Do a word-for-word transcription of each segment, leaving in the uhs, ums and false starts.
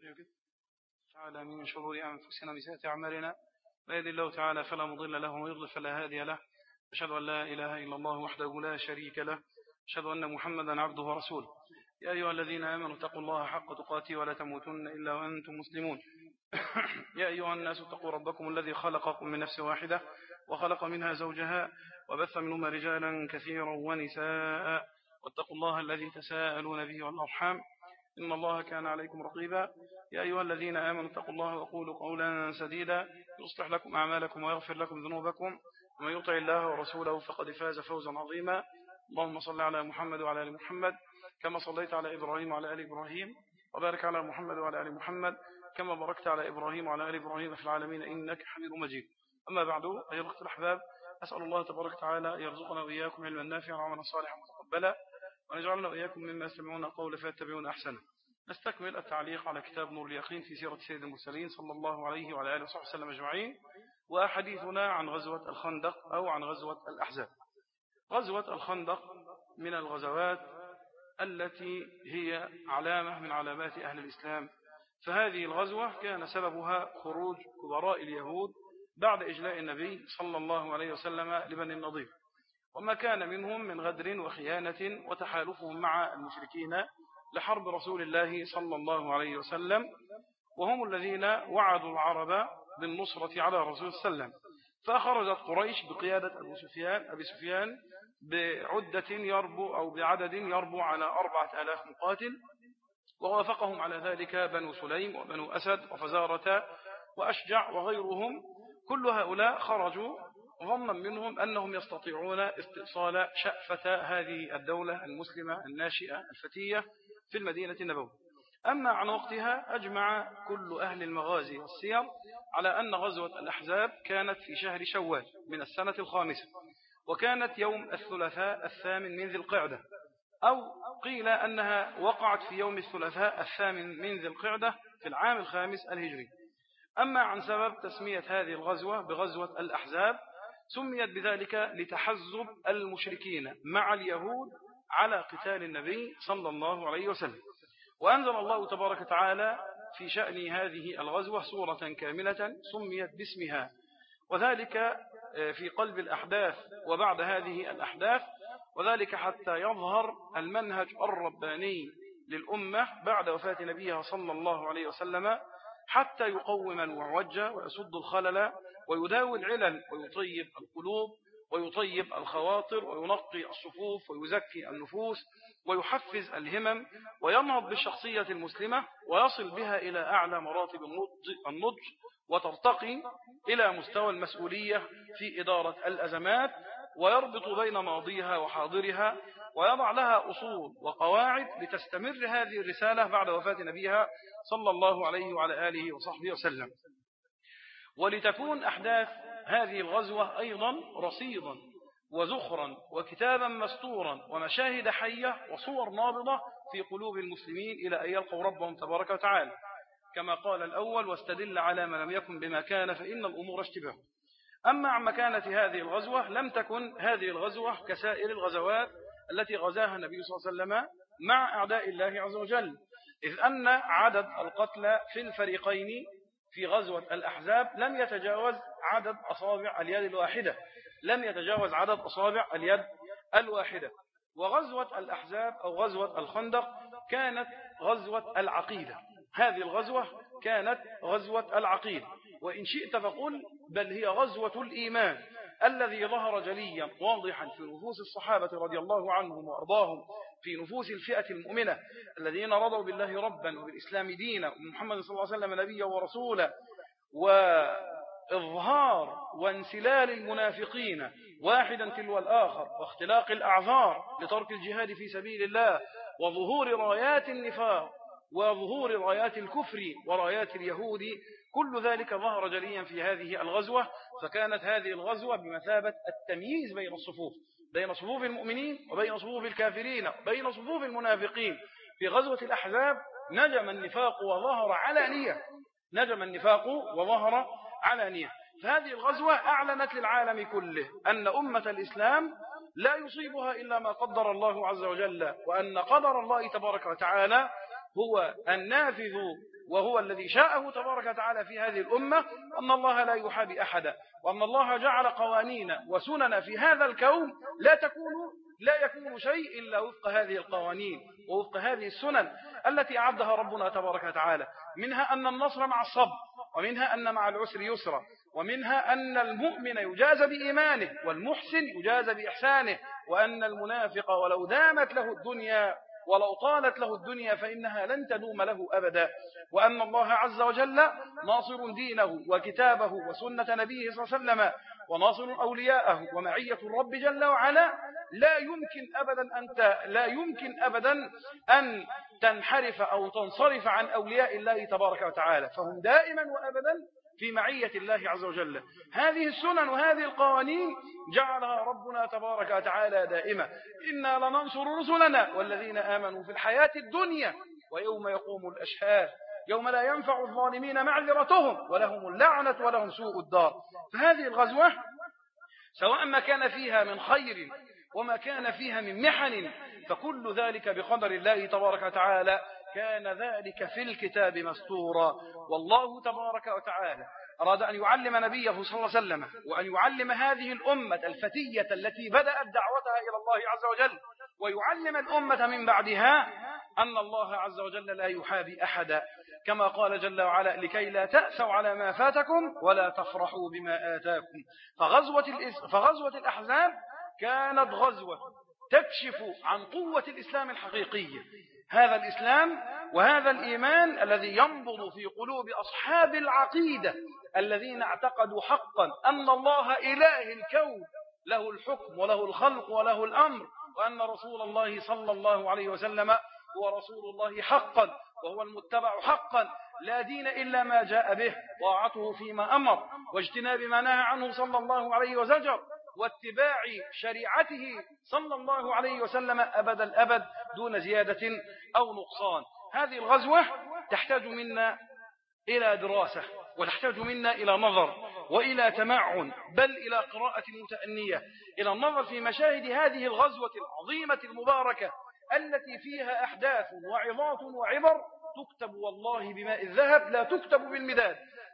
تعالى من شرور أنفسنا وسيئات أعمالنا، ويهد الله تعالى فلا مضل له ويضلل فلا هادي له. أشهد أن لا إله إلا الله وحده لا شريك له، أشهد أن محمدا عبده ورسوله. يا أيها الذين آمنوا اتقوا الله حق تقاته ولا تموتن إلا وأنتم مسلمون. يا أيها الناس اتقوا ربكم الذي خلقكم من نفس واحدة وخلق منها زوجها وبث منهما رجالا كثيرا ونساء، واتقوا الله الذي تساءلون به والأرحام إن الله كان عليكم رقيبا. يا أيها الذين آمنوا اتقوا الله وقولوا قولا سديدا يصلح لكم أعمالكم ويغفر لكم ذنوبكم، ومن يطع الله ورسوله فقد فاز فوزا عظيما. اللهم صل على محمد وعلى آل محمد كما صليت على إبراهيم وعلى آل إبراهيم، وبارك على محمد وعلى آل محمد كما باركت على إبراهيم وعلى آل إبراهيم في العالمين إنك حميد مجيد. أما بعد، أيها الأخوة الأحباب، أسأل الله تبارك وتعالى يرزقنا وإياكم علما نافعا وعملا صالحا متقبلا، ونجعلنا وإياكم مما يستمعون القول فيتبعون أحسنه. نستكمل التعليق على كتاب نور اليقين في سيرة سيد المرسلين صلى الله عليه وعلى آله وصحبه وسلم أجمعين، وحديثنا عن غزوة الخندق أو عن غزوة الأحزاب. غزوة الخندق من الغزوات التي هي علامة من علامات أهل الإسلام، فهذه الغزوة كان سببها خروج كبراء اليهود بعد إجلاء النبي صلى الله عليه وسلم لبني النضير، وما كان منهم من غدر وخيانة وتحالفهم مع المشركين لحرب رسول الله صلى الله عليه وسلم، وهم الذين وعدوا العرب بالنصرة على رسول صلى الله عليه وسلم. فخرجت قريش بقيادة أبو سفيان أبي سفيان بعدة يربو أو بعدد يربو على أربعة آلاف مقاتل، ووافقهم على ذلك بنو سليم وبنو أسد وفزارة وأشجع وغيرهم. كل هؤلاء خرجوا ظنا منهم أنهم يستطيعون استئصال شأفة هذه الدولة المسلمة الناشئة الفتية في المدينة النبوية. أما عن وقتها أجمع كل أهل المغازي والسير على أن غزوة الأحزاب كانت في شهر شوال من السنة الخامسة، وكانت يوم الثلاثاء الثامن من ذي القعدة، أو قيل أنها وقعت في يوم الثلاثاء الثامن من ذي القعدة في العام الخامس الهجري. أما عن سبب تسمية هذه الغزوة بغزوة الأحزاب، سميت بذلك لتحزب المشركين مع اليهود على قتال النبي صلى الله عليه وسلم. وأنزل الله تبارك وتعالى في شأن هذه الغزوة سورة كاملة سميت باسمها، وذلك في قلب الأحداث وبعد هذه الأحداث، وذلك حتى يظهر المنهج الرباني للأمة بعد وفاة نبيها صلى الله عليه وسلم، حتى يقوم المعوج ويسد الخلل ويداوي العلل ويطيب القلوب ويطيب الخواطر وينقي الصفوف ويزكي النفوس ويحفز الهمم وينهض بالشخصية المسلمة ويصل بها إلى أعلى مراتب النضج وترتقي إلى مستوى المسؤولية في إدارة الأزمات، ويربط بين ماضيها وحاضرها ويضع لها أصول وقواعد لتستمر هذه الرسالة بعد وفاة نبيها صلى الله عليه وعلى آله وصحبه وسلم. ولتكون أحداث هذه الغزوة أيضا رصيدا وزخرا وكتابا مستورا ومشاهد حية وصور نابضة في قلوب المسلمين إلى أن يلقوا ربهم تبارك وتعالى، كما قال الأول: واستدل على ما لم يكن بما كان فإن الأمور اشتباه. أما عن مكانة هذه الغزوة، لم تكن هذه الغزوة كسائر الغزوات التي غزاها النبي صلى الله عليه وسلم مع أعداء الله عز وجل، إذ أن عدد القتلى في الفريقين في غزوة الأحزاب لم يتجاوز عدد أصابع اليد الواحدة لم يتجاوز عدد أصابع اليد الواحدة. وغزوة الأحزاب أو غزوة الخندق كانت غزوة العقيدة. هذه الغزوة كانت غزوة العقيدة، وإن شئت فقل بل هي غزوة الإيمان الذي ظهر جليا واضحا في نفوس الصحابة رضي الله عنهم وأرضاهم، في نفوس الفئة المؤمنة الذين رضوا بالله ربا وبالإسلام دينا ومحمد صلى الله عليه وسلم نبيا ورسولا، وإظهار وانسلال المنافقين واحدا تلو الآخر واختلاق الأعذار لترك الجهاد في سبيل الله، وظهور رايات النفاق وظهور رايات الكفر ورايات اليهود. كل ذلك ظهر جليا في هذه الغزوة، فكانت هذه الغزوة بمثابة التمييز بين الصفوف، بين صفوف المؤمنين وبين صفوف الكافرين وبين صفوف المنافقين. في غزوة الأحزاب نجم النفاق وظهر علانية نجم النفاق وظهر علانية فهذه الغزوة أعلنت للعالم كله أن أمة الإسلام لا يصيبها إلا ما قدر الله عز وجل، وأن قدر الله تبارك وتعالى هو النافذ وهو الذي شاءه تبارك وتعالى في هذه الأمة، أن الله لا يحابي أحدا، وأن الله جعل قوانين وسنن في هذا الكون لا تكون لا يكون شيء إلا وفق هذه القوانين ووفق هذه السنن التي أعدها ربنا تبارك وتعالى. منها أن النصر مع الصبر، ومنها أن مع العسر يسرا، ومنها أن المؤمن يجازى بإيمانه والمحسن يجازى بإحسانه، وأن المنافق ولو دامت له الدنيا ولو طالت له الدنيا فإنها لن تدوم له أبدا، وأن الله عز وجل ناصر دينه وكتابه وسنة نبيه صلى الله عليه وسلم، وناصر أولياءه ومعية الرب جل وعلا. لا يمكن أبدا أنت لا يمكن أبدا أن تنحرف أو تنصرف عن أولياء الله تبارك وتعالى، فهم دائما وأبدا في معية الله عز وجل. هذه السنن وهذه القوانين جعلها ربنا تبارك وتعالى دائمة. إنا لننصر رسلنا والذين آمنوا في الحياة الدنيا ويوم يقوم الأشهاد يوم لا ينفع الظالمين معذرتهم ولهم اللعنة ولهم سوء الدار. فهذه الغزوة سواء ما كان فيها من خير وما كان فيها من محن فكل ذلك بقدر الله تبارك وتعالى، كان ذلك في الكتاب مسطورا. والله تبارك وتعالى أراد أن يعلم نبيه صلى الله عليه وسلم وأن يعلم هذه الأمة الفتية التي بدأت دعوتها إلى الله عز وجل، ويعلم الأمة من بعدها أن الله عز وجل لا يحابي أحدا، كما قال جل وعلا: لكي لا تأسوا على ما فاتكم ولا تفرحوا بما آتاكم. فغزوة, فغزوة الأحزاب كانت غزوة تكشف عن قوة الإسلام الحقيقية، هذا الإسلام وهذا الإيمان الذي ينبض في قلوب أصحاب العقيدة الذين اعتقدوا حقا أن الله إله الكون له الحكم وله الخلق وله الأمر، وأن رسول الله صلى الله عليه وسلم هو رسول الله حقا وهو المتبع حقا، لا دين إلا ما جاء به، طاعته فيما أمر واجتناب ما نهى عنه صلى الله عليه وزجر، واتباع شريعته صلى الله عليه وسلم أبد الأبد دون زيادة أو نقصان. هذه الغزوة تحتاج منا إلى دراسة، وتحتاج منا إلى نظر وإلى تمعن، بل إلى قراءة متأنية، إلى النظر في مشاهد هذه الغزوة العظيمة المباركة التي فيها أحداث وعظات وعبر تكتب والله بماء الذهب لا تكتب بالمداد،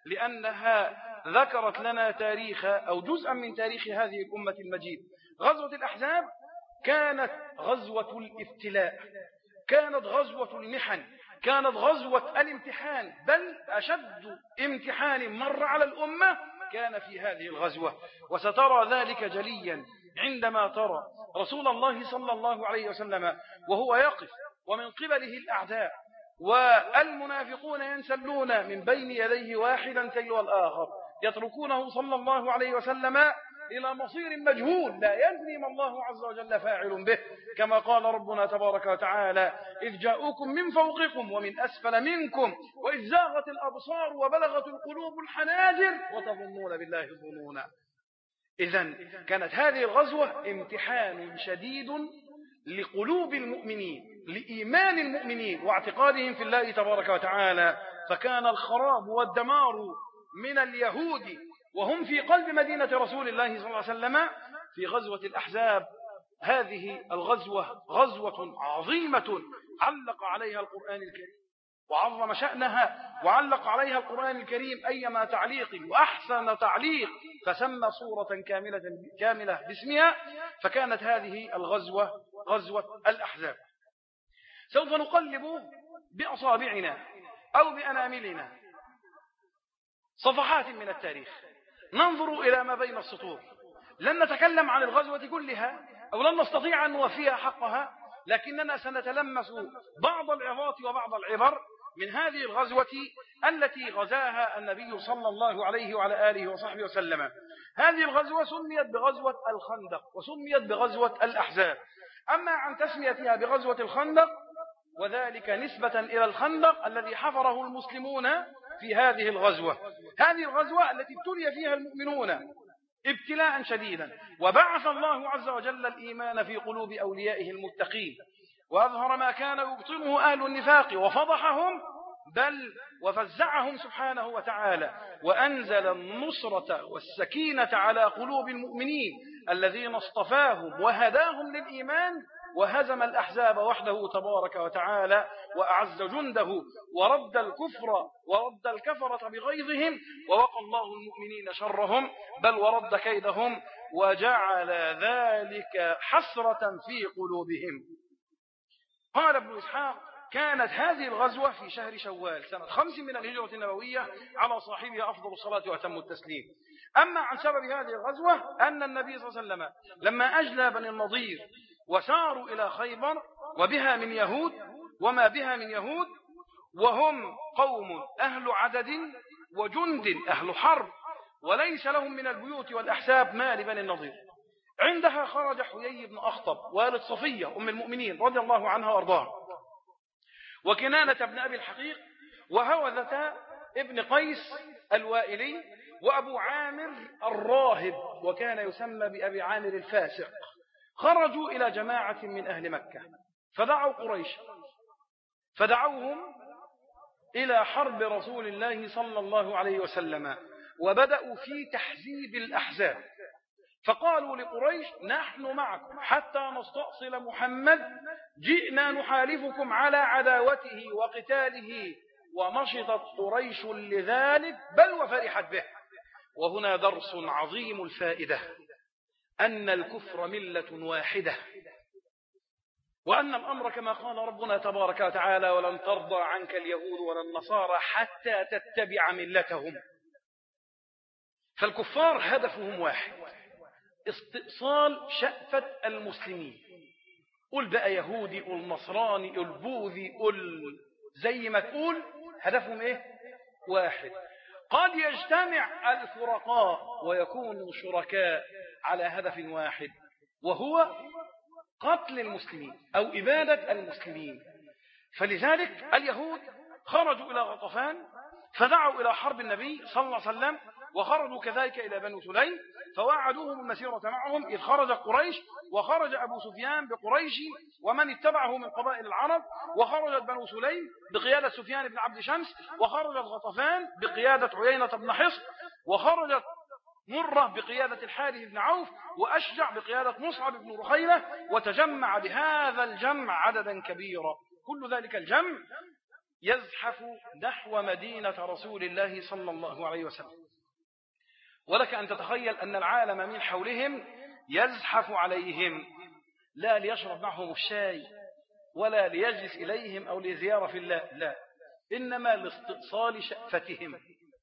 لأنها ذكرت لنا تاريخ أو جزءا من تاريخ هذه الأمة المجيد. غزوة الأحزاب كانت غزوة الابتلاء، كانت غزوة المحن، كانت غزوة الامتحان، بل أشد امتحان مر على الأمة كان في هذه الغزوة. وسترى ذلك جليا عندما ترى رسول الله صلى الله عليه وسلم وهو يقف ومن قبله الأعداء والمنافقون ينسلون من بين يديه واحدا تلو الآخر، يتركونه صلى الله عليه وسلم إلى مصير مجهول لا يدري ما الله عز وجل فاعل به، كما قال ربنا تبارك وتعالى: إذ جاءوكم من فوقكم ومن أسفل منكم وإذ زاغت الأبصار وبلغت القلوب الحناجر وتظنون بالله الظنونا. إذن كانت هذه الغزوة امتحان شديد لقلوب المؤمنين، لإيمان المؤمنين واعتقادهم في الله تبارك وتعالى. فكان الخراب والدمار من اليهود وهم في قلب مدينة رسول الله صلى الله عليه وسلم في غزوة الأحزاب. هذه الغزوة غزوة عظيمة علق عليها القرآن الكريم وعظم شأنها، وعلق عليها القرآن الكريم أيما تعليق وأحسن تعليق، فسمى صورة كاملة كاملة باسمها. فكانت هذه الغزوة غزوة الأحزاب. سوف نقلب بأصابعنا أو بأناملنا صفحات من التاريخ، ننظر إلى ما بين السطور. لن نتكلم عن الغزوة كلها أو لن نستطيع أن نوفيها حقها، لكننا سنتلمس بعض العظات وبعض العبر من هذه الغزوة التي غزاها النبي صلى الله عليه وعلى آله وصحبه وسلم. هذه الغزوة سميت بغزوة الخندق وسميت بغزوة الأحزاب. أما عن تسميتها بغزوة الخندق وذلك نسبة إلى الخندق الذي حفره المسلمون في هذه الغزوة، هذه الغزوة التي ابتلي فيها المؤمنون ابتلاء شديدا، وبعث الله عز وجل الإيمان في قلوب أوليائه المتقين، وأظهر ما كان يبطنه أهل النفاق وفضحهم، بل وفزعهم سبحانه وتعالى، وأنزل النصرة والسكينة على قلوب المؤمنين الذين اصطفاهم وهداهم للإيمان وهزم الأحزاب وحده تبارك وتعالى وأعز جنده ورد الكفر ورد الكفرة بغيظهم ووقى الله المؤمنين شرهم بل ورد كيدهم وجعل ذلك حسرة في قلوبهم. قال ابن إسحاق كانت هذه الغزوة في شهر شوال سنة خمس من الهجرة النبوية على صاحبها أفضل الصلاة وأتم التسليم. أما عن سبب هذه الغزوة أن النبي صلى الله عليه وسلم لما أجلى بني النضير وساروا إلى خيبر وبها من يهود وما بها من يهود وهم قوم أهل عدد وجند أهل حرب وليس لهم من البيوت والأحساب ما لبني النضير، عندها خرج حيي بن أخطب والد صفية أم المؤمنين رضي الله عنها وأرضاها وكنانة بن أبي الحقيق وهوذة ابن قيس الوائلي وأبو عامر الراهب وكان يسمى بأبي عامر الفاسق. خرجوا إلى جماعة من أهل مكة فدعوا قريش فدعوهم إلى حرب رسول الله صلى الله عليه وسلم وبدأوا في تحزيب الأحزاب فقالوا لقريش نحن معكم حتى نستأصل محمد جئنا نحالفكم على عداوته وقتاله ونشطت قريش لذلك بل وفرحت به. وهنا درس عظيم الفائدة أن الكفر ملة واحدة وأن الأمر كما قال ربنا تبارك وتعالى ولن ترضى عنك اليهود ولا النصارى حتى تتبع ملتهم. فالكفار هدفهم واحد استئصال شأفة المسلمين، قل بقى يهودي قل نصراني قل بوذي قل زي ما تقول هدفهم ايه واحد. قد يجتمع الفرقاء ويكونوا شركاء على هدف واحد وهو قتل المسلمين أو إبادة المسلمين. فلذلك اليهود خرجوا إلى غطفان فدعوا إلى حرب النبي صلى الله عليه وسلم وخرجوا كذلك إلى بني سليم فوعدوهم المسيرة معهم إذ خرج قريش وخرج أبو سفيان بقريش ومن اتبعه من قبائل العرب وخرجت بنو سليم بقيادة سفيان بن عبد شمس وخرجت غطفان بقيادة عيينة بن حصن وخرجت مرة بقيادة الحارث بن عوف وأشجع بقيادة مصعب بن رخيلة وتجمع بهذا الجمع عددا كبيرا. كل ذلك الجمع يزحف نحو مدينة رسول الله صلى الله عليه وسلم. ولك أن تتخيل أن العالم من حولهم يزحف عليهم لا ليشرب معهم الشاي ولا ليجلس إليهم أو لزيارة في الله، لا، إنما لاستئصال شأفتهم.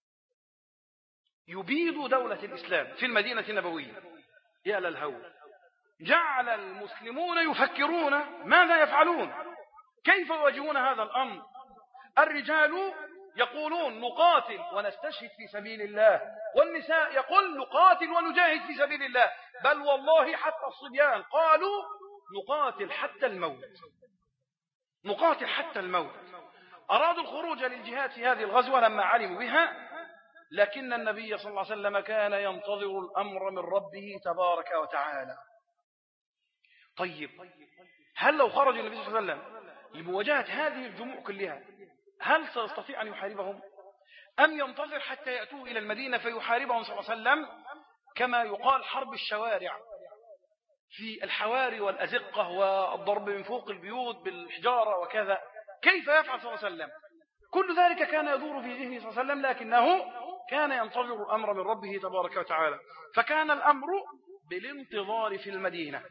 يبيد دولة الإسلام في المدينة النبوية يا للهول. جعل المسلمون يفكرون ماذا يفعلون كيف يواجهون هذا الأمر. الرجال يقولون نقاتل ونستشهد في سبيل الله والنساء يقول نقاتل ونجاهد في سبيل الله بل والله حتى الصبيان قالوا نقاتل حتى الموت نقاتل حتى الموت. أرادوا الخروج للجهاد في هذه الغزوة لما علموا بها لكن النبي صلى الله عليه وسلم كان ينتظر الأمر من ربه تبارك وتعالى. طيب هل لو خرج النبي صلى الله عليه وسلم لمواجهة هذه الجموع كلها هل سيستطيع أن يحاربهم أم ينتظر حتى يأتوا إلى المدينة فيحاربهم صلى الله عليه وسلم كما يقال حرب الشوارع في الحواري والأزقة والضرب من فوق البيوت بالحجارة وكذا؟ كيف يفعل صلى الله عليه وسلم؟ كل ذلك كان يدور في ذهنه صلى الله عليه وسلم لكنه كان ينتظر الأمر من ربه تبارك وتعالى. فكان الأمر بالانتظار في المدينة.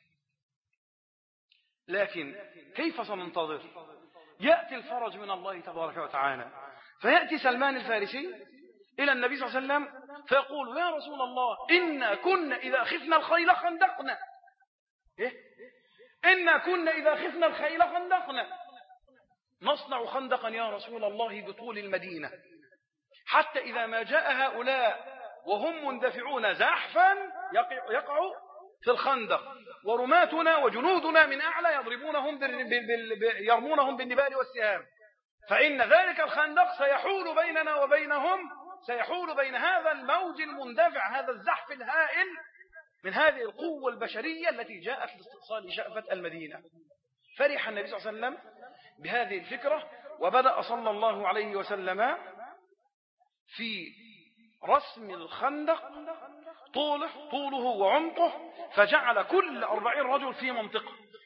لكن كيف سننتظر؟ يأتي الفرج من الله تبارك وتعالى فيأتي سلمان الفارسي إلى النبي صلى الله عليه وسلم فيقول يا رسول الله إنا كنا إذا خفنا الخيل خندقنا إيه؟ إنا كنا إذا خفنا الخيل خندقنا نصنع خندقا يا رسول الله بطول المدينة حتى إذا ما جاء هؤلاء وهم مندفعون زحفا يقع, يقع في الخندق ورماتنا وجنودنا من أعلى يضربونهم يرمونهم بالنبال والسهام فإن ذلك الخندق سيحول بيننا وبينهم سيحول بين هذا الموج المندفع هذا الزحف الهائل من هذه القوة البشرية التي جاءت لاستئصال شأفة المدينة. فرح النبي صلى الله عليه وسلم بهذه الفكرة وبدأ صلى الله عليه وسلم في رسم الخندق طوله, طوله وعمقه فجعل كل أربعين رجل في منطقة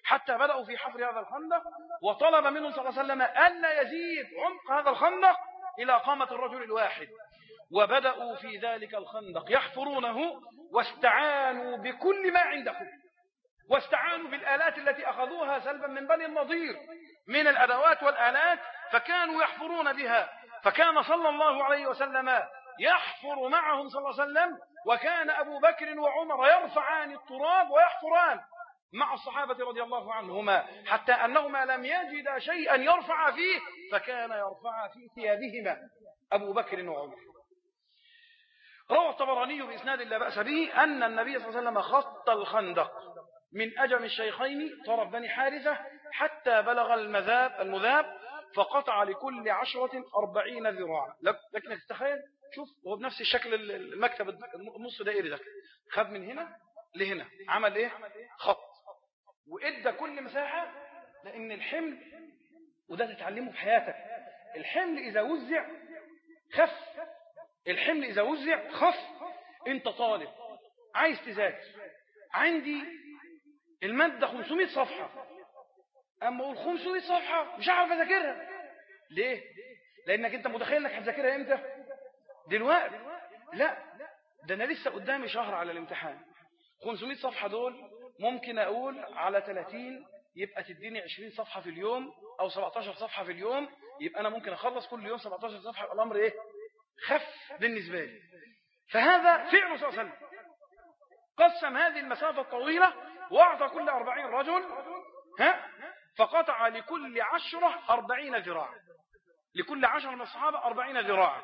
حتى بدأوا في حفر هذا الخندق، وطلب منهم صلى الله عليه وسلم ألا يزيد عمق هذا الخندق إلى قامة الرجل الواحد. وبدأوا في ذلك الخندق يحفرونه، واستعانوا بكل ما عندهم، واستعانوا بالآلات التي أخذوها سلبا من بني النضير من الأدوات والآلات، فكانوا يحفرون بها. فكان صلى الله عليه وسلم يحفر معهم صلى الله عليه وسلم، وكان أبو بكر وعمر يرفعان التراب ويحفران مع الصحابة رضي الله عنهما، حتى أنهما لم يجد شيئا يرفع فيه، فكان يرفع في ثيابهما أبو بكر وعمر. روى الطبراني بإسناد لا بأس به أن النبي صلى الله عليه وسلم خط الخندق من أجم الشيخين طرف بني حارثة حتى بلغ المذاب المذاب فقطع لكل عشرة أربعين ذراعا. لكنك تتخيل، شوف هو بنفس الشكل المكتب النص دائري ده، خد من هنا لهنا، عمل ايه؟ خط، وادى كل مساحة. لأن الحمل، وده تتعلمه في حياتك، الحمل إذا وزع خف، الحمل إذا وزع خف. انت طالب عايز تذاكر، عندي المادة خمسمائة صفحة، أما أقول خمسمائة صفحة مش هعرف أذاكرها. ليه؟ لأنك أنت متخيل أنك هتذاكرها إمتى؟ دلوقتي؟ لا، ده أنا لسه قدامي شهر على الامتحان. خمسمائة صفحة دول ممكن أقول على ثلاثين يبقى تديني عشرين صفحة في اليوم أو سبعتاشر صفحة في اليوم، يبقى أنا ممكن أخلص كل يوم سبعتاشر صفحة. الأمر إيه؟ خف بالنسبة لي. فهذا فعل صلى الله عليه وسلم، قسم هذه المسافة الطويلة وأعطى كل أربعين رجل ها فقطع لكل عشرة أربعين ذراعا، لكل عشرة من الصحابة أربعين ذراعا.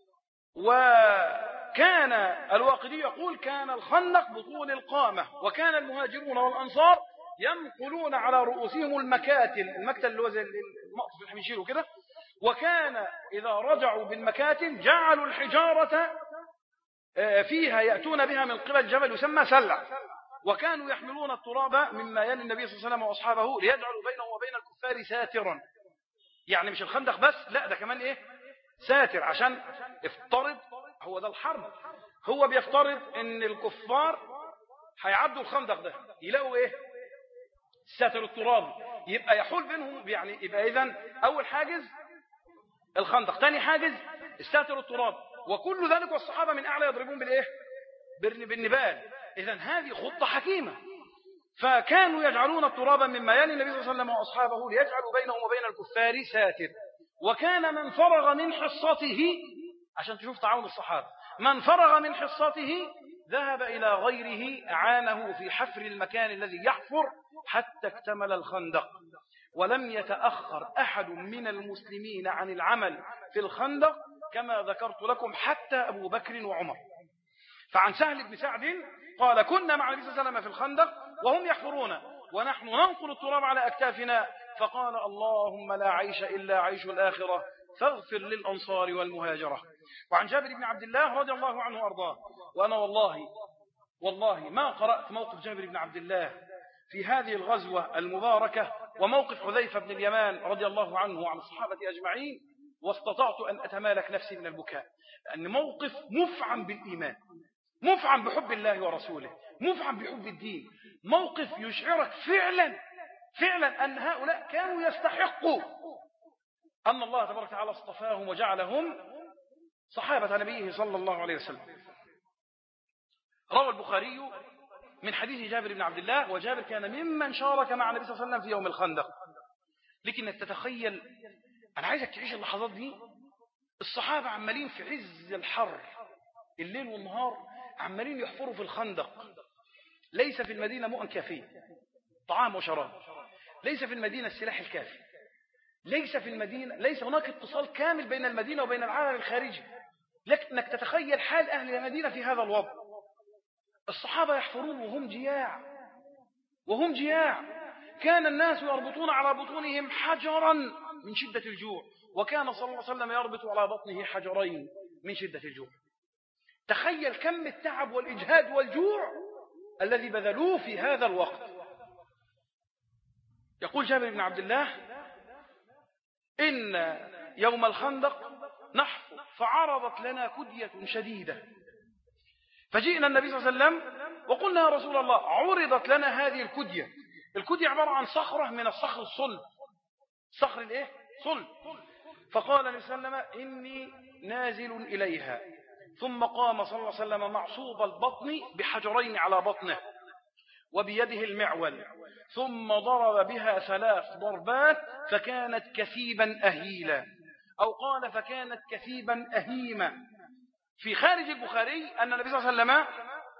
وكان الواقدي يقول كان الخندق بطول القامة، وكان المهاجرون والأنصار ينقلون على رؤوسهم المكاتل، المكتل اللي هو زي المقص اللي بنشيله كده، وكان إذا رجعوا بالمكاتل جعلوا الحجارة فيها يأتون بها من قبل جبل يسمى سلع، وكانوا يحملون التراب مما يلي النبي صلى الله عليه وسلم وأصحابه ليجعلوا بينه وبين الكفار ساترا. يعني مش الخندق بس، لا ده كمان إيه؟ ساتر، عشان افترض، هو ده الحرب، هو بيفترض ان الكفار هيعدوا الخندق ده يلاقوا ايه؟ ساتر التراب، يبقى يحول بينهم. يعني يبقى اذن اول حاجز الخندق، ثاني حاجز الساتر التراب، وكل ذلك والصحابة من اعلى يضربون بالايه؟ بالنبال. اذن هذه خطة حكيمة. فكانوا يجعلون التراب مما يلي النبي صلى الله عليه وسلم واصحابه ليجعلوا بينهم وبين الكفار ساتر. وكان من فرغ من حصته، عشان تشوف تعاون الصحابة، من فرغ من حصته ذهب إلى غيره أعانه في حفر المكان الذي يحفر حتى اكتمل الخندق. ولم يتأخر أحد من المسلمين عن العمل في الخندق كما ذكرت لكم حتى أبو بكر وعمر. فعن سهل بن سعد قال كنا مع النبي صلى الله عليه وسلم في الخندق وهم يحفرون ونحن ننقل التراب على أكتافنا، فقال اللهم لا عيش إلا عيش الآخرة فاغفر للأنصار والمهاجرة. وعن جابر بن عبد الله رضي الله عنه وأرضاه، وأنا والله والله ما قرأت موقف جابر بن عبد الله في هذه الغزوة المباركة وموقف حذيفة بن اليمان رضي الله عنه وعن الصحابة أجمعين واستطعت أن أتمالك نفسي من البكاء، لأن موقف مفعم بالإيمان، مفعم بحب الله ورسوله، مفعم بحب الدين، موقف يشعرك فعلا فعلا أن هؤلاء كانوا يستحقوا أن الله تبارك وتعالى اصطفاهم وجعلهم صحابة نبيه صلى الله عليه وسلم. روى البخاري من حديث جابر بن عبد الله، وجابر كان ممن شارك مع النبي صلى الله عليه وسلم في يوم الخندق. لكنك تتخيل، أنا عايزك تعيش اللحظات دي، الصحابة عمالين في عز الحر الليل والنهار عمالين يحفروا في الخندق، ليس في المدينة مؤن كافية طعام وشراب، ليس في المدينة السلاح الكافي، ليس في المدينة، ليس هناك اتصال كامل بين المدينة وبين العالم الخارجي. لكنك تتخيل حال أهل المدينة في هذا الوضع، الصحابة يحفرون وهم جياع وهم جياع كان الناس يربطون على بطونهم حجرا من شدة الجوع، وكان صلى الله عليه وسلم يربط على بطنه حجرين من شدة الجوع. تخيل كم التعب والإجهاد والجوع الذي بذلوه في هذا الوقت. يقول جابر بن عبد الله إن يوم الخندق نحفر فعرضت لنا كدية شديدة، فجئنا النبي صلى الله عليه وسلم وقلنا يا رسول الله عرضت لنا هذه الكدية الكدي عبارة عن صخرة من الصخر الصلب، صخر الايه صلب. فقال النبي صلى الله عليه وسلم إني نازل إليها، ثم قام صلى الله عليه وسلم معصوب البطن بحجرين على بطنه وبيده المعول، ثم ضرب بها ثلاث ضربات فكانت كثيبا أهيلا، أو قال فكانت كثيبا أهيما. في خارج البخاري أن النبي صلى الله عليه وسلم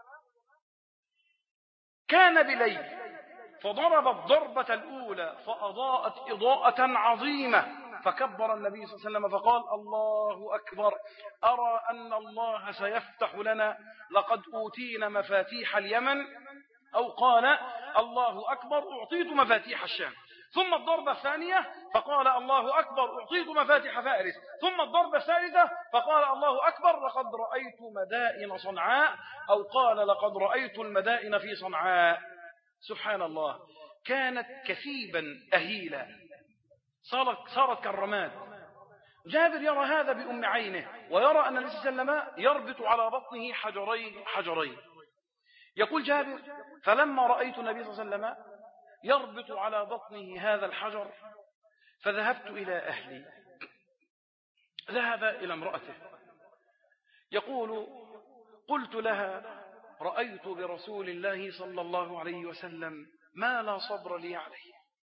كان بليل فضرب الضربة الأولى فأضاءت إضاءة عظيمة، فكبر النبي صلى الله عليه وسلم فقال الله أكبر، أرى أن الله سيفتح لنا، لقد أوتينا مفاتيح اليمن، أو قال الله أكبر أعطيت مفاتيح الشام. ثم الضربة الثانية فقال الله أكبر أعطيت مفاتيح فارس. ثم الضربة الثالثة فقال الله أكبر لقد رأيت مدائن صنعاء، أو قال لقد رأيت المدائن في صنعاء. سبحان الله، كانت كثيبا أهيلا، صارت, صارت كالرماد. جابر يرى هذا بأم عينه، ويرى أن النبي صلى الله عليه وسلم يربط على بطنه حجرين حجرين. يقول جابر فلما رأيت النبي صلى الله عليه وسلم يربط على بطنه هذا الحجر فذهبت إلى أهلي. ذهب إلى امرأته يقول قلت لها رأيت برسول الله صلى الله عليه وسلم ما لا صبر لي عليه،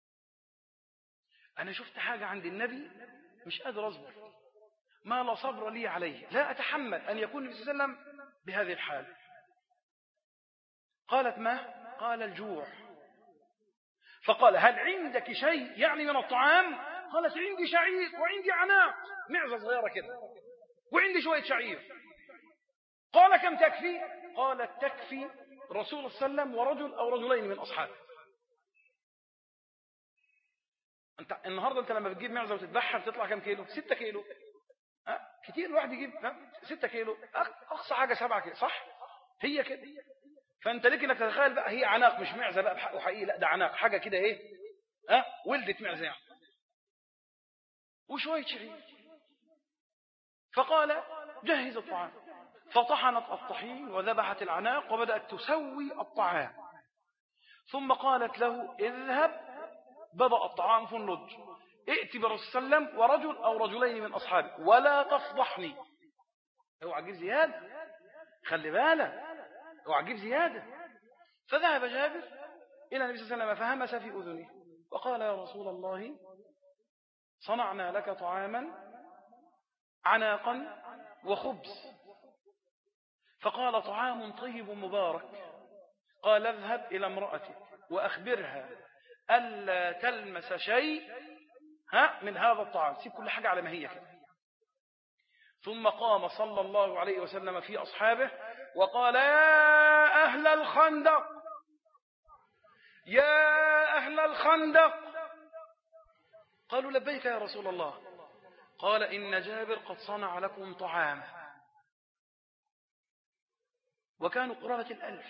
أنا شفت حاجة عند النبي مش قادر أصبر، ما لا صبر لي عليه، لا أتحمل أن يكون النبي صلى الله عليه وسلم بهذه الحال. قالت ما؟ قال الجوع. فقال هل عندك شيء يعني من الطعام؟ قالت عندي شعير وعندي عناق، معزة صغيرة كده، وعندي شوية شعير. قال كم تكفي؟ قالت تكفي رسول صلى الله عليه وسلم ورجل أو رجلين من أصحابه. أنت النهاردة أنت لما بتجيب معزة وتذبحها بتطلع كم كيلو؟ ستة كيلو. أه؟ كتير الواحد يجيب ستة كيلو، أقصى حاجة سبعة كيلو، صح؟ هي كده. فأنت لك إنك تتخيل بقى هي عناق، مش معزة بقى بحق وحقيقي، لا ده عناق، حاجة كده إيه؟ أه؟ ولدت معزة يعني، وشوية شعير. فقال جهز الطعام، فطحنت الطحين وذبحت العناق وبدأت تسوي الطعام. ثم قالت له اذهب، بدأ الطعام في النضج، ائت برسول صلى الله عليه وسلم ورجل أو رجلين من أصحابه ولا تفضحني. اوعى تجيب زيادة، خلي بالك، اوعى تجيب زيادة. فذهب جابر إلى النبي صلى الله عليه وسلم فهمس في أذنه وقال يا رسول الله صنعنا لك طعاما عناقا وخبز. فقال طعام طيب مبارك. قال اذهب إلى امرأتك وأخبرها ألا تلمس شيء ها من هذا الطعام، سيب كل حاجة على ما هي كده. ثم قام صلى الله عليه وسلم في أصحابه وقال يا أهل الخندق، يا أهل الخندق. قالوا لبيك يا رسول الله. قال إن جابر قد صنع لكم طعاما، وكانوا قرابة الألف.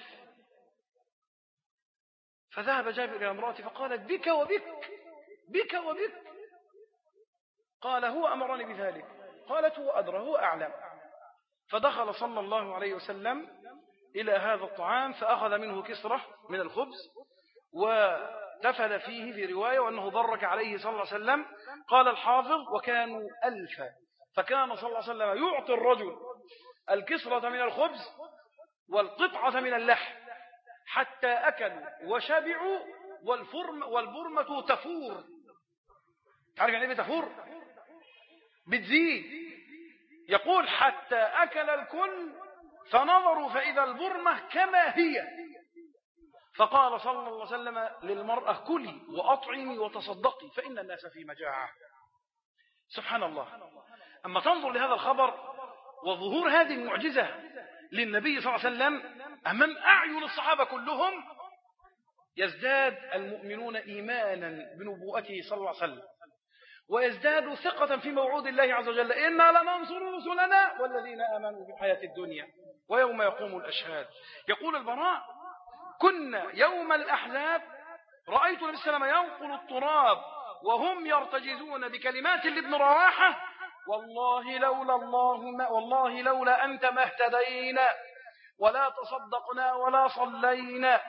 فذهب جابر إلى امرأته فقالت بك وبك، بك وبك. قال هو أمرني بذلك. قالت هو أدرى، هو أعلم. فدخل صلى الله عليه وسلم إلى هذا الطعام فأخذ منه كسرة من الخبز وتفل فيه في رواية وأنه برك عليه صلى الله عليه وسلم. قال الحافظ وكانوا ألفا، فكان صلى الله عليه وسلم يعطي الرجل الكسرة من الخبز والقطعة من اللحم حتى أكلوا وشبعوا والفرم والبرمة تفور. تعرف يعني ايه تفور؟ بتزيد. يقول حتى أكل الكل فنظروا فإذا البرمة كما هي. فقال صلى الله عليه وسلم للمرأة كلي وأطعمي وتصدقي فإن الناس في مجاعة. سبحان الله. أما تنظر لهذا الخبر وظهور هذه المعجزة للنبي صلى الله عليه وسلم أمام أعين الصحابة كلهم، يزداد المؤمنون إيمانا بنبوءته صلى الله عليه وسلم، ويزداد ثقة في موعود الله عز وجل إنا لننصر رسلنا والذين آمنوا في الحياة الدنيا ويوم يقوم الأشهاد. يقول البراء كنا يوم الأحزاب رأيت النبي صلى الله عليه وسلم ينقل التراب وهم يرتجزون بكلمات لابن رواحة والله لولا الله ما والله لولا أنت ما اهتدينا ولا تصدقنا ولا صلينا.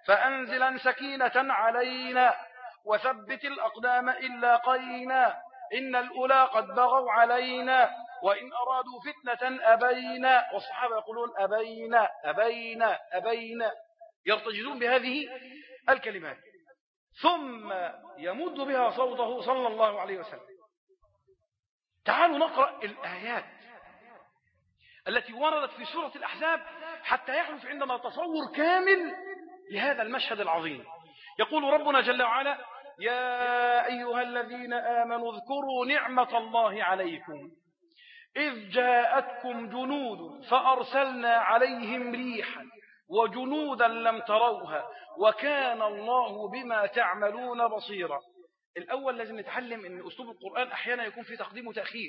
فأنزلا سكينة علينا وثبت الأقدام إن لاقينا إن الأولى قد بغوا علينا وإن أرادوا فتنة أبينا. والصحابة يقولون أبينا أبينا أبينا يرتجزون بهذه الكلمات، ثم يمد بها صوته صلى الله عليه وسلم. تعالوا نقرأ الآيات التي وردت في سورة الأحزاب حتى يحدث عندنا تصور كامل لهذا المشهد العظيم. يقول ربنا جل وعلا: يا أيها الذين آمنوا اذكروا نعمة الله عليكم إذ جاءتكم جنود فأرسلنا عليهم ريحا وجنودا لم تروها وكان الله بما تعملون بصيرا. الأول لازم نتعلم أن أسلوب القرآن أحيانا يكون فيه تقديم وتأخير.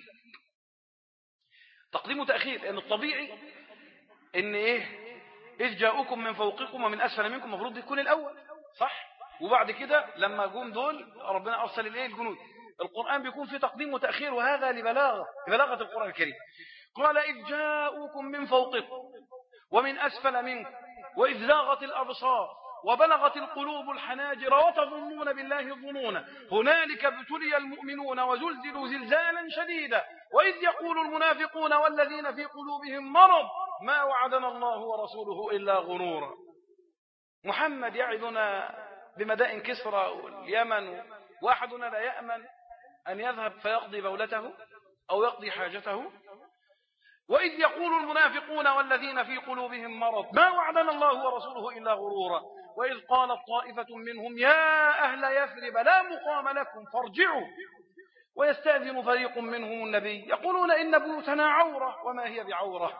تقديم وتأخير لأن الطبيعي أن إيه إذ جاءوكم من فوقكم ومن أسفل منكم مفروض يكون الأول صح، وبعد كده لما جم دول ربنا أرسل إليه الجنود. القرآن بيكون فيه تقديم وتأخير، وهذا لبلاغة لبلاغة القرآن الكريم. قال إذ جاءوكم من فوقكم ومن أسفل منكم وإذ زاغت الأبصار وبلغت القلوب الحناجر وتظنون بالله الظنون هنالك ابتلي المؤمنون وزلزلوا زلزالا شديدا وإذ يقول المنافقون والذين في قلوبهم مرض ما وعدنا الله ورسوله إلا غرورا. محمد يعدنا بمدائن كسرى واليمن، واحدنا لا يأمن أن يذهب فيقضي بولته أو يقضي حاجته. وإذ يقول المنافقون والذين في قلوبهم مرض ما وعدنا الله ورسوله إلا غرورا. وإذ قالت طائفة منهم يا أهل يثرب لا مقام لكم فارجعوا ويستأذن فريق منهم النبي يقولون إن بيوتنا عورة وما هي بعورة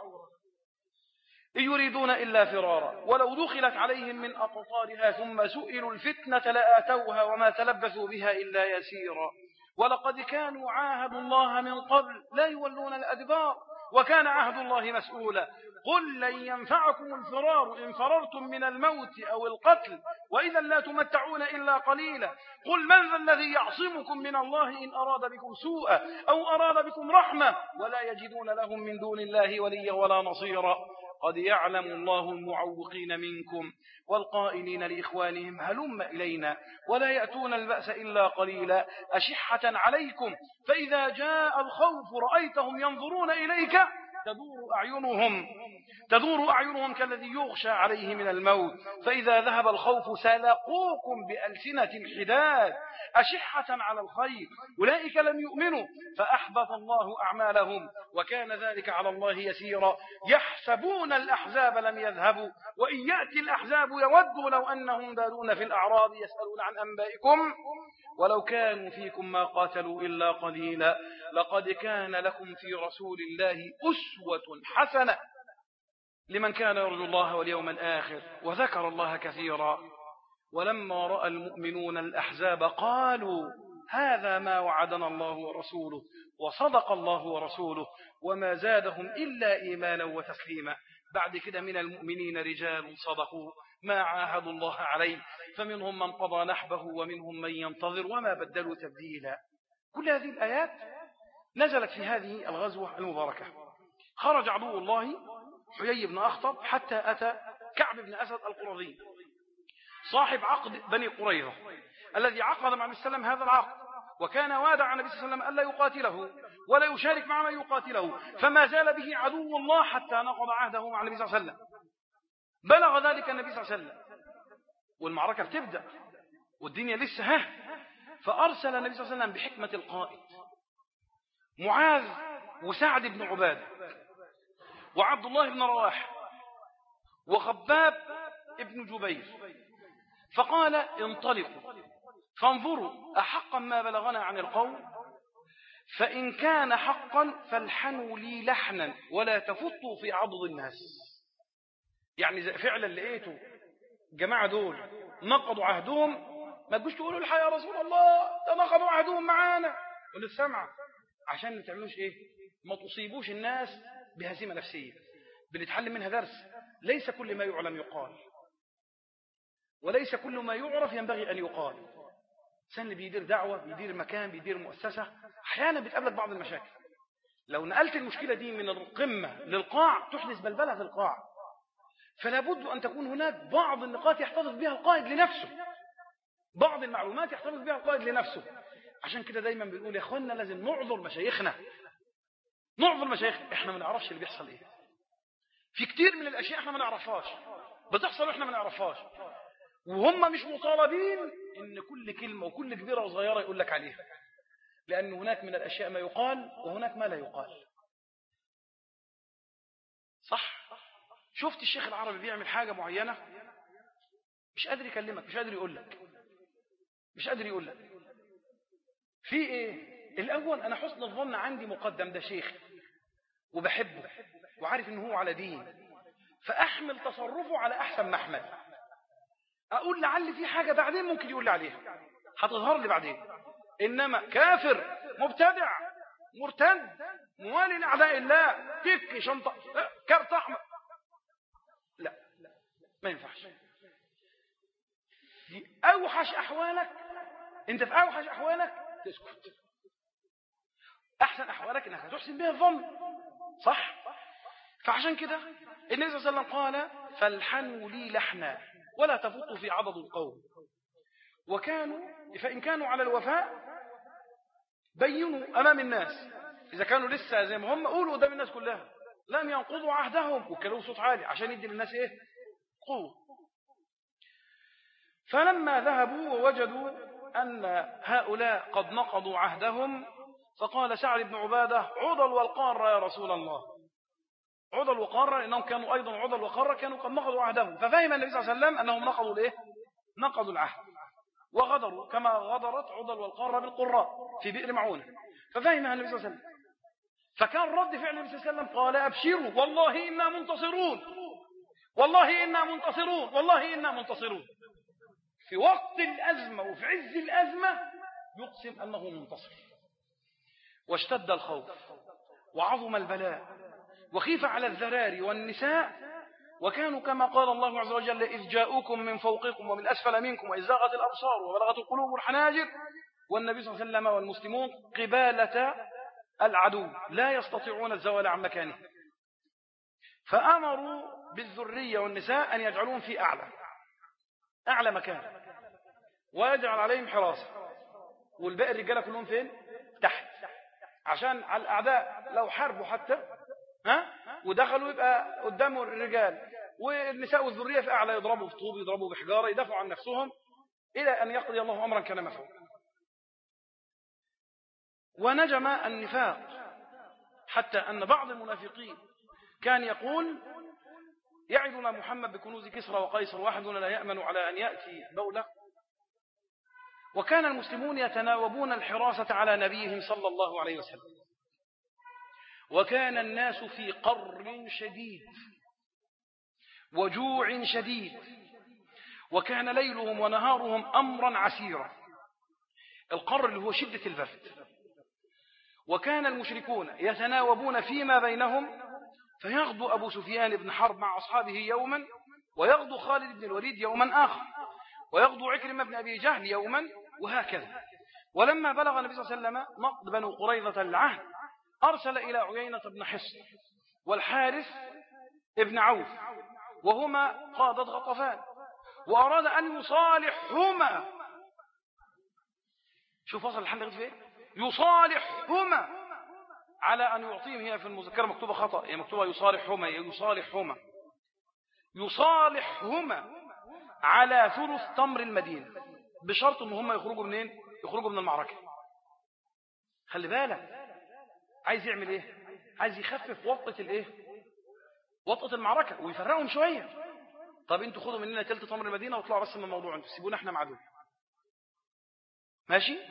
إن يريدون إلا فرارا ولو دخلت عليهم من أقطارها ثم سئلوا الفتنة لآتوها وما تلبثوا بها إلا يسيرا ولقد كانوا عاهدوا الله من قبل لا يولون الأدبار وكان عهد الله مسؤولا. قل لن ينفعكم الفرار إن فررتم من الموت أو القتل وإذا لا تمتعون إلا قليلا. قل من ذا الذي يعصمكم من الله إن أراد بكم سوءا أو أراد بكم رحمة ولا يجدون لهم من دون الله وليا ولا نصيرا. قد يعلم الله المعوقين منكم والقائلين لإخوانهم هلم إلينا ولا يأتون البأس إلا قليلا أشحة عليكم فإذا جاء الخوف رأيتهم ينظرون إليك تدور أعينهم تدور أعينهم كالذي يغشى عليه من الموت فإذا ذهب الخوف سلقوكم بألسنة حداد أشحة على الخير أولئك لم يؤمنوا فأحبط الله أعمالهم وكان ذلك على الله يسيرا. يحسبون الأحزاب لم يذهبوا وإن يأتي الأحزاب يودوا لو أنهم بادون في الأعراب يسألون عن أنبائكم ولو كانوا فيكم ما قاتلوا إلا قليلا. لقد كان لكم في رسول الله أسوة حسنة لمن كان يرجو الله واليوم الآخر وذكر الله كثيرا. ولما رأى المؤمنون الأحزاب قالوا هذا ما وعدنا الله ورسوله وصدق الله ورسوله وما زادهم إلا إيمانا وتسليما. بعد كده من المؤمنين رجال صدقوا ما عاهدوا الله عليه فمنهم من قضى نحبه ومنهم من ينتظر وما بدلوا تبديلا. كل هذه الآيات نزلت في هذه الغزوة المباركة. خرج عدو الله حيي بن أخطب حتى أتى كعب بن أسد القرظي صاحب عقد بني قريظة الذي عقد مع النبي صلى الله عليه وسلم هذا العقد وكان وادع النبي صلى الله عليه وسلم ألا يقاتله ولا يشارك مع من يقاتله فما زال به عدو الله حتى نقض عهده مع النبي صلى الله عليه وسلم. بلغ ذلك النبي صلى الله عليه وسلم والمعركة بتبدأ والدنيا لسه ها فأرسل النبي صلى الله عليه وسلم بحكمة القائد معاذ وسعد بن عبادة وعبد الله بن رواحة وخباب ابن جبير فقال انطلقوا فانظروا أحقا ما بلغنا عن القوم فإن كان حقا فالحنوا لي لحنا ولا تفطوا في عضد الناس. يعني فعلا لقيتوا جماعة دول نقضوا عهدهم ما تجوش تقولوا الحق يا رسول الله ده نقضوا عهدهم معانا وللسمع عشان ما تعملوش ايه ما تصيبوش الناس بهزيمة نفسية. بنتعلم منها درس ليس كل ما يعلم يقال وليس كل ما يعرف ينبغي أن يقال. الإنسان اللي بيدير دعوة بيدير مكان بيدير مؤسسة أحيانا بتقابلك بعض المشاكل. لو نقلت المشكلة دي من القمة للقاع تحدث بلبلة في القاع. فلا بد أن تكون هناك بعض النقاط يحتفظ بها القائد لنفسه، بعض المعلومات يحتفظ بها القائد لنفسه. عشان كده دايما بنقول يا اخوانا لازم نعذر مشايخنا، نعذر مشايخنا. احنا ما نعرفش اللي بيحصل ايه في كتير من الاشياء، احنا ما نعرفهاش بتحصل واحنا ما نعرفهاش، وهم مش مطالبين ان كل كلمة وكل كبيرة وصغيرة يقول لك عليها، لان هناك من الاشياء ما يقال وهناك ما لا يقال. صح؟ شفت الشيخ العربي بيعمل حاجة معينة مش قادر يكلمك، مش قادر يقول لك، مش قادر يقول لك في ايه. الاول انا حسن الظن عندي مقدم ده شيخ وبحبه وعارف ان هو على دين، فاحمل تصرفه على احسن محمل، اقول لعل في حاجة بعدين ممكن يقول لي عليها هتظهر لي بعدين. انما كافر مبتدع مرتد موالي لاعداء الله تك شنطة كارت احمر، لا ما ينفعش. في اوحش احوالك، انت في اوحش احوالك تسكت، احسن احوالك انك هتحسن بها الظن. صح؟ فعشان كده النبي صلى الله عليه وسلم قال فالحنوا لي لحنا ولا تفوتوا في عضد القوم، وكانوا فإن كانوا على الوفاء بينوا أمام الناس، إذا كانوا لسه زي ما هم قولوا قدام الناس كلها لم ينقضوا عهدهم، وكانوا صوت عالي عشان يدي للناس إيه؟ قوة. فلما ذهبوا ووجدوا أن هؤلاء قد نقضوا عهدهم فقال سعد بن عبادة عضل والقارة يا رسول الله، عضل وقارة، إنهم كانوا أيضا عضل وقارة كانوا قد نقضوا عهدهم. ففهم النبي صلى الله عليه وسلم أنهم نقضوا الإيه؟ نقضوا العهد وغدروا كما غدرت عضل والقارة بالقراء في بئر معونة. ففهمها النبي صلى الله عليه وسلم، فكان رد فعل النبي صلى الله عليه وسلم قال أبشروا والله إنا منتصرون، والله إنا منتصرون، والله إنا منتصرون. في وقت الأزمة وفي عز الأزمة يقسم أنه منتصر. واشتد الخوف وعظم البلاء وخيف على الذراري والنساء، وكانوا كما قال الله عز وجل إذ جاءوكم من فوقكم ومن أسفل منكم وإذ زاغت الأبصار وبلغت القلوب الحناجر، والنبي صلى الله عليه وسلم والمسلمون قبالة العدو لا يستطيعون الزوال عن مكانه. فأمروا بالذرية والنساء أن يجعلون في أعلى أعلى مكان ويجعل عليهم حراسة، والباقي الرجالة كلهم فين؟ تحت، عشان على الأعداء لو حاربوا حتى ها ودخلوا يبقى قدامه الرجال، والنساء والذرية في أعلى يضربوا بطوب يضربوا بحجارة يدافعوا عن نفسهم إلى أن يقضي الله أمرا كان مفعولا. ونجم النفاق حتى أن بعض المنافقين كان يقول يعدنا محمد بكنوز كسرى وقيصر واحدنا لا يأمن على أن يأتي دولة. وكان المسلمون يتناوبون الحراسة على نبيهم صلى الله عليه وسلم، وكان الناس في قر شديد وجوع شديد، وكان ليلهم ونهارهم أمرا عسيرا. القر اللي هو شدة البرد. وكان المشركون يتناوبون فيما بينهم، فيغدو أبو سفيان بن حرب مع أصحابه يوما، ويغدو خالد بن الوليد يوما آخر، ويغدو عكرمة بن أبي جهل يوما، وهكذا. ولما بلغ النبي صلى الله عليه وسلم نقض بنو قريظة العهد أرسل إلى عيينة بن حصن والحارث ابن عوف وهما قادة غطفان، وأراد أن يصالحهما. شوف وصل الحل غير فين؟ يصالحهما على أن يعطيهم. هي في المذكرة مكتوبة خطأ، هي مكتوبة يصالحهما يصالحهما يصالحهما على ثلث تمر المدينة، بشرط ان هم يخرجوا منين؟ يخرجوا من المعركة. خلي بالك، عايز يعمل ايه؟ عايز يخفف وطأة الايه؟ وطأة المعركة ويفرقهم شوية. طب انتوا خدوا مننا تلت تمر المدينة واطلعوا بس من الموضوع، انتوا سيبونا احنا مع دول. ماشي؟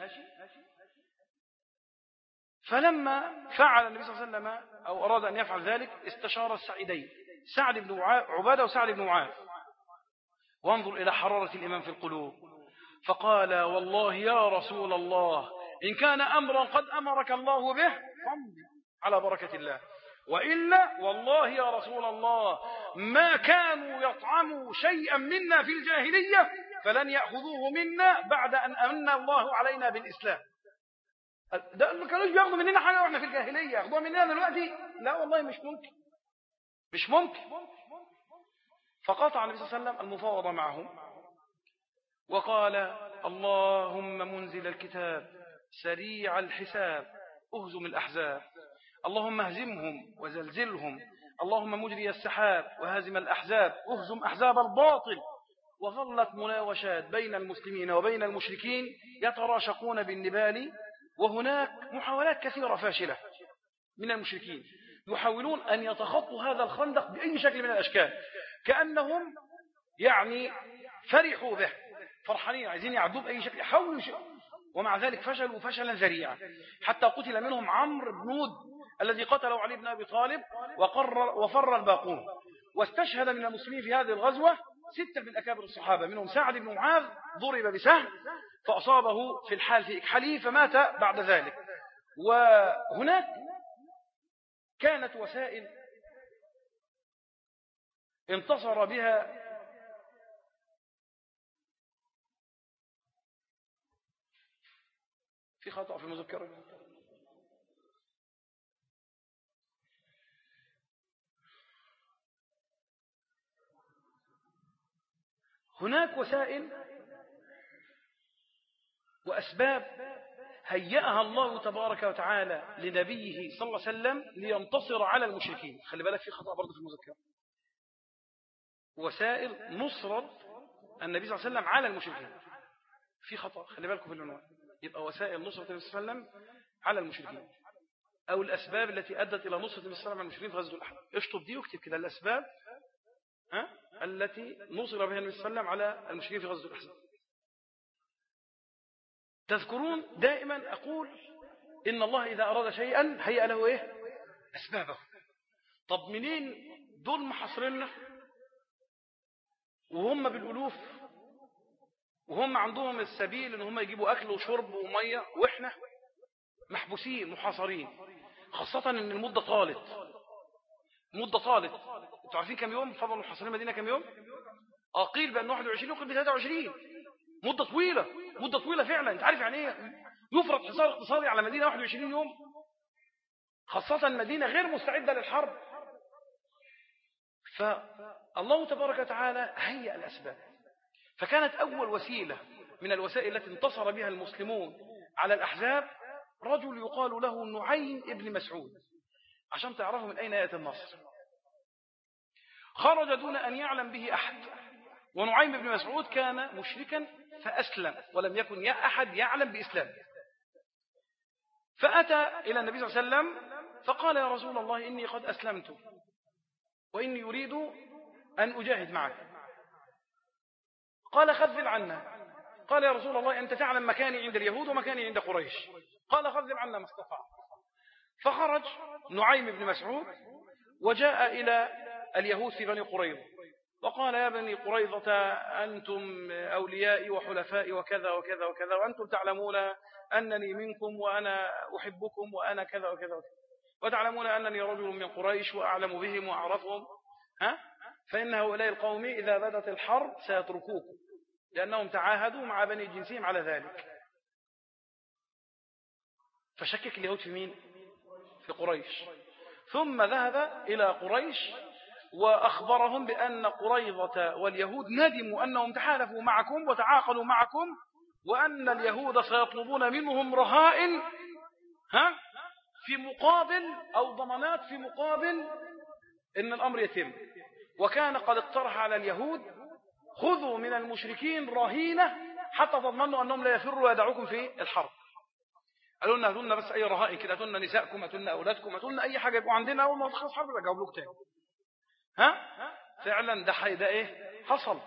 فلما فعل النبي صلى الله عليه وسلم او اراد ان يفعل ذلك استشار السعيدين سعد بن عبادة وسعد بن معاذ، وانظر إلى حرارة الإيمان في القلوب. فقال والله يا رسول الله إن كان أمرا قد أمرك الله به فامضي على بركة الله، وإلا والله يا رسول الله ما كانوا يطعموا شيئا منا في الجاهلية فلن يأخذوه منا بعد أن أمن الله علينا بالإسلام. ده ما كانوش بياخذوا مننا حاجة وإحنا في الجاهلية، يأخذوها مننا دلوقتي؟ لا والله مش ممكن، مش ممكن. فقطع النبي صلى الله عليه وسلم المفاوضة معهم وقال: اللهم منزل الكتاب سريع الحساب اهزم الأحزاب، اللهم اهزمهم وزلزلهم، اللهم مجري السحاب وهازم الأحزاب اهزم أحزاب الباطل. وظلت مناوشات بين المسلمين وبين المشركين يتراشقون بالنبال، وهناك محاولات كثيرة فاشلة من المشركين يحاولون أن يتخطوا هذا الخندق بأي شكل من الأشكال، كأنهم يعني فرحوا به، فرحانين عايزين يعدوا بأي شكل، حاولوا شيء، ومع ذلك فشلوا فشلا ذريعا، حتى قتل منهم عمرو بن هود الذي قتله علي بن أبي طالب وقرر وفر الباقون. واستشهد من المسلمين في هذه الغزوة ستة من أكابر الصحابة، منهم سعد بن معاذ ضرب بسهم فأصابه في الحال في إكحله فمات بعد ذلك. وهناك كانت وسائل انتصر بها في خطأ في المذكرة. هناك وسائل وأسباب هيأها الله تبارك وتعالى لنبيه صلى الله عليه وسلم لينتصر على المشركين. خلي بالك في خطأ برضه في المذكرة. وسائل نصرة النبي صلى الله عليه وسلم على المشركين في خطأ، خلي بالكم في العنوان. يبقى وسائل نصرة النبي صلى الله عليه وسلم على المشركين، أو الأسباب التي أدت إلى نصرة النبي صلى الله عليه وسلم على المشركين في غزوة الأحزاب. اشطب دي واكتب كده الأسباب ها التي نصر بها النبي صلى الله عليه وسلم على المشركين في غزوة الأحزاب. تذكرون دائما أقول إن الله إذا أراد شيئا هيأ له إيه؟ أسبابه. طب منين دول محصريننا وهم بالألوف وهم عندهم السبيل إن هم يجيبوا أكل وشرب ومية، وإحنا محبوسين محاصرين، خاصة إن المدة طالت مدة طالت أنتوا عارفين كم يوم فضلوا محاصرين المدينة؟ كم يوم؟ أقيل بأن واحد وعشرين يقل بثلاثة وعشرين، مدة طويلة مدة طويلة فعلا. أنت عارف يعني إيه يفرض حصار اقتصادي على مدينة واحد وعشرين يوم، خاصة مدينة غير مستعدة للحرب. فالله تبارك وتعالى هيأ الأسباب. فكانت أول وسيلة من الوسائل التي انتصر بها المسلمون على الأحزاب رجل يقال له نعيم ابن مسعود. عشان تعرفوا من أين يأتي النصر، خرج دون أن يعلم به أحد، ونعيم ابن مسعود كان مشركا فأسلم ولم يكن يا أحد يعلم بإسلامه. فأتى إلى النبي صلى الله عليه وسلم فقال: يا رسول الله إني قد أسلمت وإني أريد أن أجاهد معك. قال: خذل عنا. قال: يا رسول الله أنت تعلم مكاني عند اليهود ومكاني عند قريش. قال: خذل عنا ما استطعت. فخرج نعيم بن مسعود وجاء إلى اليهود في بني قريظة وقال: يا بني قريظة أنتم أوليائي وحلفائي وكذا وكذا وكذا، وأنتم تعلمون أنني منكم وأنا أحبكم وأنا كذا وكذا وكذا، وتعلمون أنني رجل من قريش وأعلم بهم وأعرفهم، ها؟ فإن هؤلاء القوم إذا بدت الحرب سيتركوكم، لأنهم تعاهدوا مع بني جنسهم على ذلك. فشكك اليهود في مين؟ في قريش. ثم ذهب إلى قريش وأخبرهم بأن قريظة واليهود ندموا أنهم تحالفوا معكم وتعاقدوا معكم، وأن اليهود سيطلبون منهم رهائن ها في مقابل أو ضمانات في مقابل إن الأمر يتم. وكان قد اقترح على اليهود: خذوا من المشركين رهينة حتى تضمنوا أنهم لا يفروا ويدعوكم في الحرب. قالوا لنا: هاتوا بس أي رهائن كده، هاتوا لنا نسائكم، هاتوا لنا أولادكم، هاتوا لنا أي حاجة يبقوا عندنا، أول ما تخلص حرب يجاوب لكم تاني. ها فعلا ده ده إيه حصل.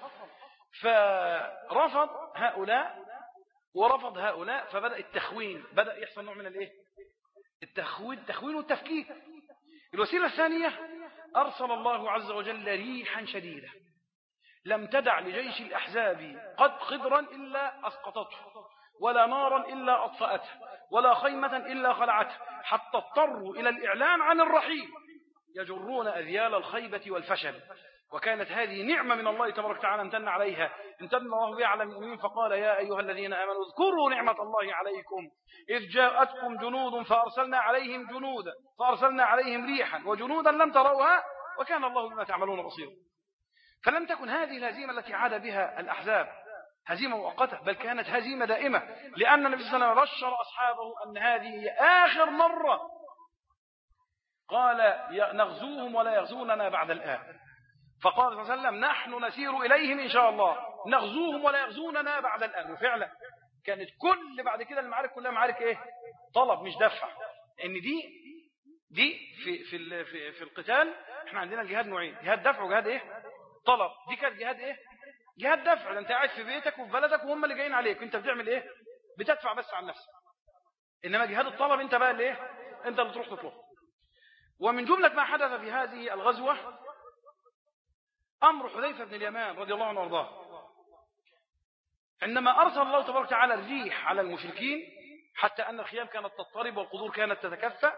فرفض هؤلاء ورفض هؤلاء، فبدأ التخوين، بدأ يحصل نوع من الإيه التخوين التخوين والتفكيك. الوسيلة الثانية: أرسل الله عز وجل ريحا شديدة لم تدع لجيش الأحزاب قد قدرا إلا أسقطته، ولا نارا إلا أطفأته، ولا خيمة إلا خلعته، حتى اضطروا إلى الإعلان عن الرحيل، يجرون أذيال الخيبة والفشل. وكانت هذه نعمة من الله تبارك وتعالى امتن عليها، امتن الله بها على المؤمنين، فقال: يا أيها الذين آمنوا اذكروا نعمة الله عليكم إذ جاءتكم جنود فأرسلنا عليهم جنودا فأرسلنا عليهم ريحا وجنودا لم تروها وكان الله بما تعملون بصيرا. فلم تكن هذه الهزيمة التي عاد بها الأحزاب هزيمة مؤقتة، بل كانت هزيمة دائمة، لأن النبي صلى الله عليه وسلم بشر أصحابه أن هذه هي آخر مرة قال نغزوهم ولا يغزوننا بعد الآن. فقال صلى الله عليه وسلم نحن نسير إليهم إن شاء الله نغزوهم ولا يغزوننا بعد الآن. وفعلا كانت كل بعد كده المعارك كلها معارك إيه؟ طلب مش دفع. إن دي دي في في في, في القتال احنا عندنا الجهاد نوعين، جهاد دفع وجهاد إيه؟ طلب. دي كانت جهاد إيه؟ جهاد دفع، ده أنت قاعد في بيتك وفي بلدك وهم اللي جايين عليك، أنت بتعمل إيه؟ بتدفع بس عن نفسك. إنما جهاد الطلب أنت بقى اللي إيه؟ أنت اللي تروح تطلب. ومن جملة ما حدث في هذه الغزوة أمر حذيفة بن اليمان رضي الله عنه وارضاه، عندما أرسل الله تبارك وتعالى الريح على المشركين حتى أن الخيام كانت تضطرب والقدور كانت تتكفأ،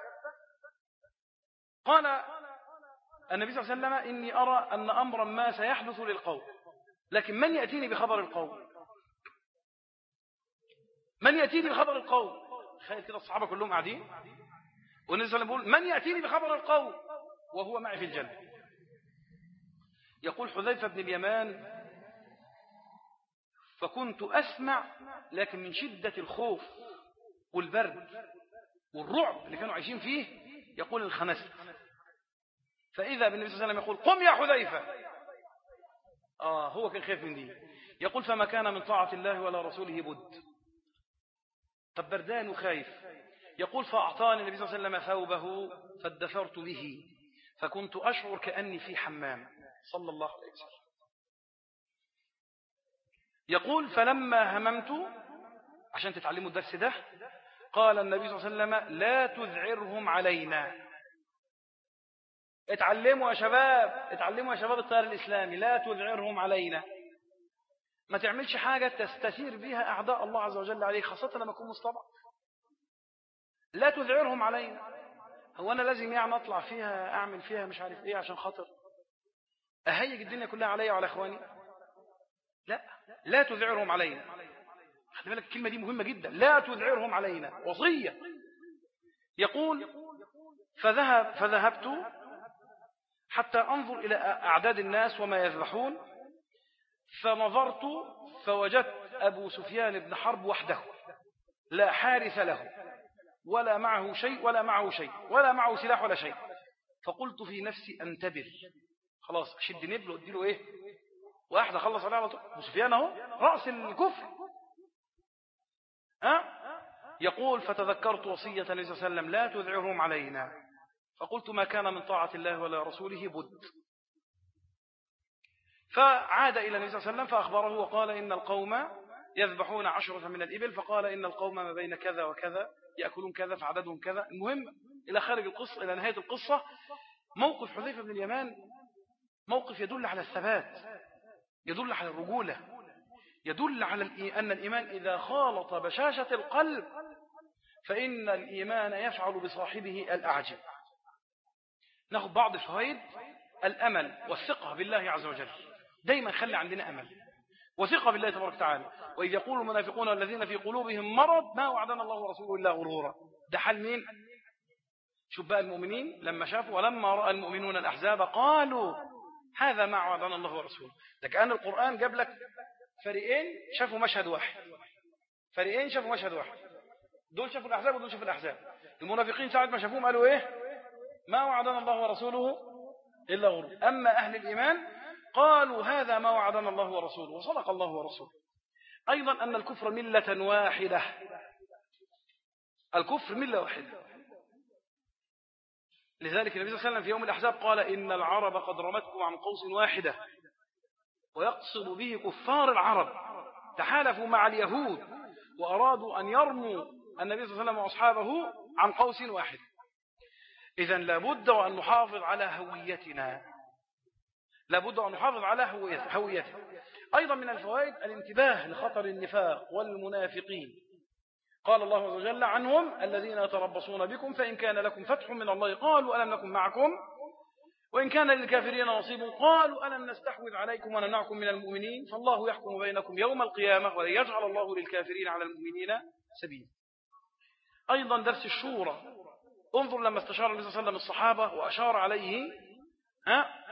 قال النبي صلى الله عليه وسلم إني أرى أن أمرا ما سيحدث للقوم، لكن من يأتيني بخبر القوم؟ من يأتيني بخبر القوم؟ خير كده الصحابة كلهم قاعدين والنبي صلى الله عليه وسلم يقول من يأتيني بخبر القوم وهو معي في الجنة. يقول حذيفة بن اليمان فكنت أسمع لكن من شدة الخوف والبرد والرعب اللي كانوا عايشين فيه يقول الخنست، فإذا بالنبي صلى الله عليه وسلم يقول قم يا حذيفة. آه هو كان خايف من دي. يقول فما كان من طاعة الله ولا رسوله بد. طب بردان وخايف. يقول فأعطاني النبي صلى الله عليه وسلم ثوبه فادثرت به فكنت أشعر كأني في حمام صلى الله عليه وسلم. يقول فلما هممت عشان تتعلموا الدرس ده قال النبي صلى الله عليه وسلم لا تذعرهم علينا. اتعلموا يا شباب، اتعلموا يا شباب التيار الإسلامي، لا تذعرهم علينا. ما تعملش حاجة تستثير بها أعداء الله عز وجل عليك، خاصة لما يكون مستضعف. لا تذعرهم علينا. هو أنا لازم يعني أطلع فيها أعمل فيها مش عارف إيه عشان خاطر أهيج الدنيا كلها عليا وعلى إخواني؟ لا، لا تذعرهم علينا. خلي بالك الكلمة دي مهمة جدا، لا تذعرهم علينا، وصية. يقول فذهب فذهبت حتى أنظر إلى أعداد الناس وما يذبحون، فنظرت فوجدت أبو سفيان بن حرب وحده لا حارس له ولا معه شيء ولا معه شيء ولا معه سلاح ولا شيء. فقلت في نفسي انتبه، خلاص أشد نبله واديله إيه واحد أخلص عليه على طول. أبو سفيان اهو رأس الكفر. ها؟ يقول فتذكرت وصية النبي صلى الله عليه وسلم لا تذعرهم علينا، فقلت ما كان من طاعة الله ولا رسوله بد. فعاد إلى النبي صلى الله عليه وسلم فأخبره وقال إن القوم يذبحون عشرة من الإبل، فقال إن القوم ما بين كذا وكذا يأكلون كذا فعددهم كذا. المهم إلى خارج القصة، إلى نهاية القصة، موقف حذيفة بن اليمان موقف يدل على الثبات، يدل على الرجولة، يدل على أن الإيمان إذا خالط بشاشة القلب فإن الإيمان يفعل بصاحبه الأعجب. ناخذ بعض فوائد الأمل والثقة بالله عز وجل. دايما خلي عندنا أمل وثقة بالله تبارك وتعالى. وإذ يقول المنافقون والذين في قلوبهم مرض ما وعدنا الله ورسوله إلا غرورا. ده حال مين؟ شوف بقى المؤمنين لما شافوا ولما رأى المؤمنون الأحزاب قالوا هذا ما وعدنا الله ورسوله. ده كأن القرآن جاب لك فريقين شافوا مشهد واحد، فريقين شافوا مشهد واحد، دول شافوا الأحزاب ودول شافوا الأحزاب. المنافقين ساعة ما شافوهم قالوا إيه؟ ما وعدنا الله ورسوله إلا غرور. أما أهل الإيمان قالوا هذا ما وعدنا الله ورسوله وصدق الله ورسوله. أيضا أن الكفر ملة واحدة، الكفر ملة واحدة. لذلك النبي صلى الله عليه وسلم في يوم الأحزاب قال إن العرب قد رمتكم عن قوس واحدة، ويقصد به كفار العرب تحالفوا مع اليهود وأرادوا أن يرموا النبي صلى الله عليه وسلم وأصحابه عن قوس واحد. إذن لابد أن نحافظ على هويتنا، لابد أن نحافظ على هويتنا. أيضا من الفوائد الانتباه لخطر النفاق والمنافقين. قال الله عز وجل عنهم الذين يتربصون بكم فإن كان لكم فتح من الله قالوا ألم نكن معكم وإن كان للكافرين نصيب قالوا ألم نستحوذ عليكم ونمنعكم من المؤمنين فالله يحكم بينكم يوم القيامة ولن يجعل الله للكافرين على المؤمنين سبيلا. أيضا درس الشورى. انظر لما استشار النبي صلى الله عليه وسلم الصحابة وأشار عليه ها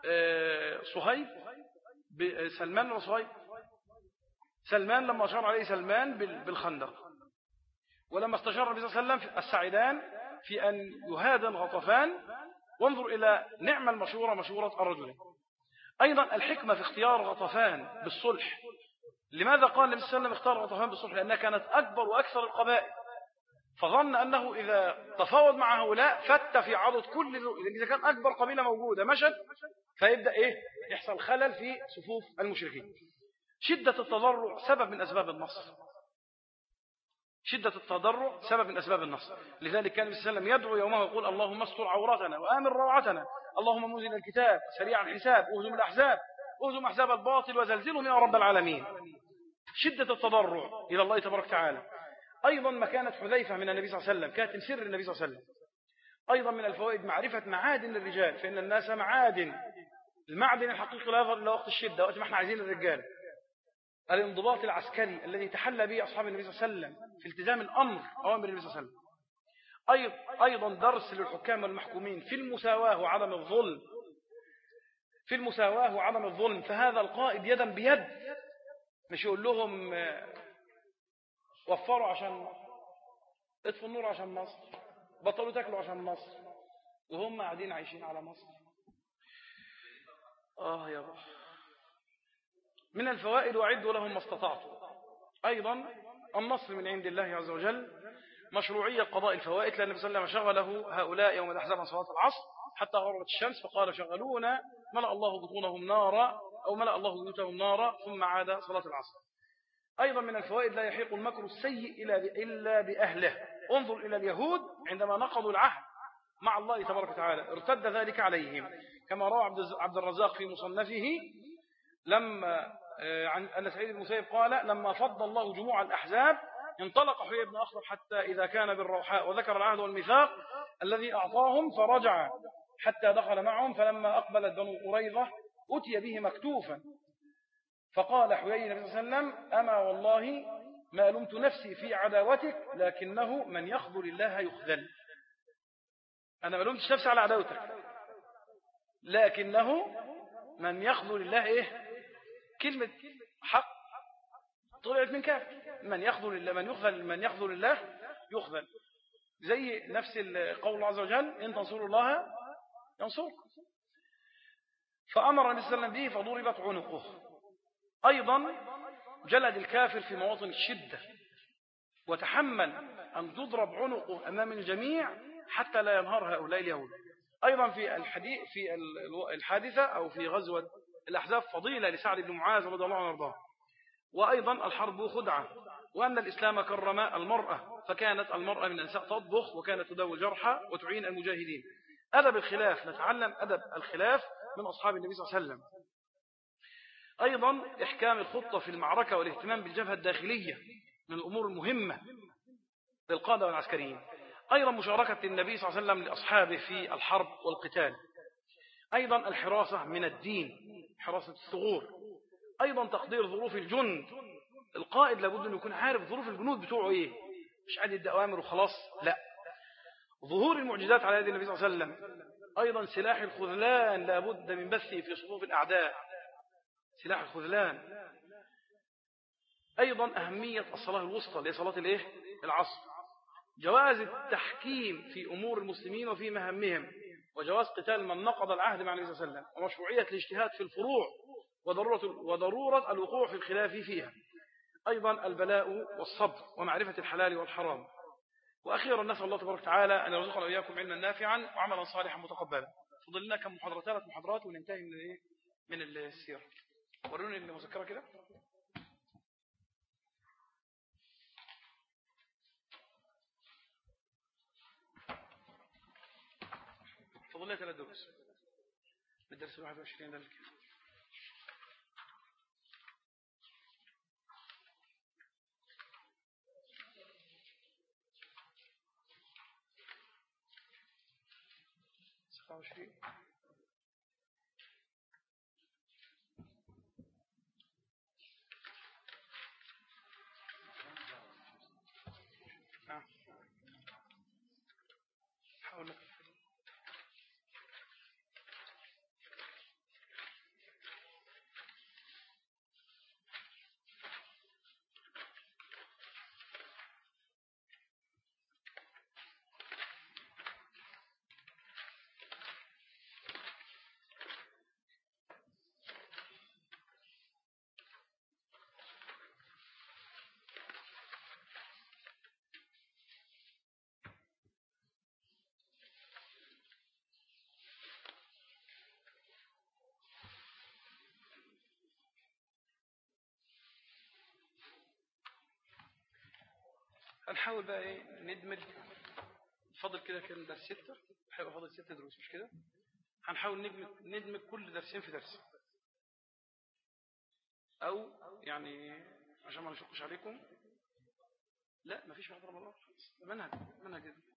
صهيب سلمان وصهيب سلمان لما أشار عليه سلمان بالخندق، ولما استشار النبي صلى الله عليه وسلم السعيدان في أن يهادن غطفان. وانظر إلى نعم المشورة مشورة الرجل. أيضا الحكمة في اختيار غطفان بالصلح. لماذا قال النبي صلى الله عليه وسلم اختار غطفان بالصلح؟ لأنها كانت أكبر وأكثر القبائل، فظن أنه إذا تفاوض مع هؤلاء فت في عضد كل ذو. إذا كان أكبر قبيلة موجودة مشت فيبدأ إيه؟ يحصل خلل في صفوف المشركين. شدة التضرع سبب من أسباب النصر. شدة التضرع سبب من أسباب النصر. لذلك كان النبي صلى الله عليه وسلم يدعو يومه ويقول اللهم استر عوراتنا وآمن روعتنا، اللهم منزل الكتاب سريع الحساب اهزم الأحزاب اهزم أحزاب الباطل وزلزلهم يا رب العالمين. شدة التضرع إلى الله تبارك وتعالى. أيضا مكانة حذيفة من النبي صلى الله عليه وسلم، كاتم سر النبي صلى الله عليه وسلم. أيضا من الفوائد معرفة معادن الرجال، فإن الناس معادن. المعدن الحقيقي لا يظهر إلا وقت الشدة، وقت ما احنا عايزين الرجال. الانضباط العسكري الذي تحلى به أصحاب النبي صلى الله عليه وسلم في التزام الأمر أوامر النبي صلى الله عليه وسلم. أيضا درس للحكام والمحكومين في المساواة وعدم الظلم. في المساواة وعدم الظلم، فهذا القائد يدا بيد، مش يقول لهم وفروا عشان اطفوا النور عشان مصر، بطلوا تاكلوا عشان مصر، وهم قاعدين عايشين على مصر. آه يا رب. من الفوائد وعدوا لهم ما استطعتوا. أيضا النصر من عند الله عز وجل. مشروعية قضاء الفوائد، لأن النبي صلى الله عليه وسلم شغله هؤلاء يوم الأحزاب عن صلاة العصر حتى غربت الشمس، فقال شغلونا ملأ الله بطونهم نارا أو ملأ الله بيوتهم نارا، ثم عاد صلاة العصر. أيضا من الفوائد لا يحيق المكر السيء إلا بأهله. انظر إلى اليهود عندما نقضوا العهد مع الله تبارك وتعالى ارتد ذلك عليهم، كما روى عبد الرزاق في مصنفه لما عن أن سعيد بن المسيب قال لما فض الله جموع الأحزاب انطلق حيي بن أخطب حتى إذا كان بالروحاء وذكر العهد والميثاق الذي أعطاهم فرجع حتى دخل معهم، فلما أقبلت بنو قريظة أتي به مكتوفا، فقال حيي النبي صلى الله عليه وسلم أما والله ما لمت نفسي في عداوتك لكنه من يخذل الله يخذل. أنا ما لمتش نفسي على عداوتك، لكنه من يخذل الله إيه؟ كلمة حق طلعت من كاف. من يخذل الله من يخذل من يخذل الله يخذل. زي نفس قول الله عز وجل إن تنصروا الله ينصركم. فأمر النبي صلى الله عليه وسلم به فضربت عنقه. أيضا جلد الكافر في مواطن الشدة، وتحمل أن تضرب عنقه أمام الجميع حتى لا ينهار هؤلاء اليهود. أيضا في الحديث في الحادثة أو في غزوة الأحزاب فضيلة لسعد بن معاذ رضي الله عنه وارضاه. وأيضا الحرب خدعة، وأن الإسلام كرم المرأة، فكانت المرأة من النساء تطبخ وكانت تداوي جرحى وتعين المجاهدين. أدب الخلاف، نتعلم أدب الخلاف من أصحاب النبي صلى الله عليه وسلم. أيضا إحكام الخطة في المعركة والاهتمام بالجبهة الداخلية من الأمور المهمة للقادة والعسكريين. أيضا مشاركة النبي صلى الله عليه وسلم لأصحابه في الحرب والقتال. أيضا الحراسة من الدين، حراسة الثغور. أيضا تقدير ظروف الجند. القائد لابد أن يكون عارف ظروف الجنود بتوعه إيه، مش عادي يدي أوامر وخلاص، لا. ظهور المعجزات على يد النبي صلى الله عليه وسلم. أيضا سلاح الخذلان لابد من بثه في صفوف الأعداء، سلاح الخذلان. أيضا أهمية الصلاة الوسطى اللي هي صلاة الإيه؟ العصر. جواز التحكيم في أمور المسلمين وفي مهمهم، وجواز قتال من نقض العهد مع النبي صلى الله عليه وسلم، ومشروعية الاجتهاد في الفروع وضرورة, وضرورة الوقوع في الخلاف فيها. أيضا البلاء والصبر ومعرفة الحلال والحرام. وأخيرا نسأل الله تبارك وتعالى أن يرزقنا وإياكم علما نافعا وعملا صالحا متقبلا. فضل لنا كم محاضرة، ثلاث محاضرات وننتهي من الايه من السيرة. وروني المذكرة كده. فضل لنا ثلاث دروس. الدرس الواحد وعشرين ده الكلام. سبعة وعشرين. نعم. حاول فنحاول بقى ايه ندمج. فاضل كده كام درس؟ ستة. هيبقى فاضل ست دروس مش كده؟ هنحاول ندمج ندمج كل درسين في درس، او يعني عشان ما نشقش عليكم. لا مفيش بعد رمضان، منهج منهج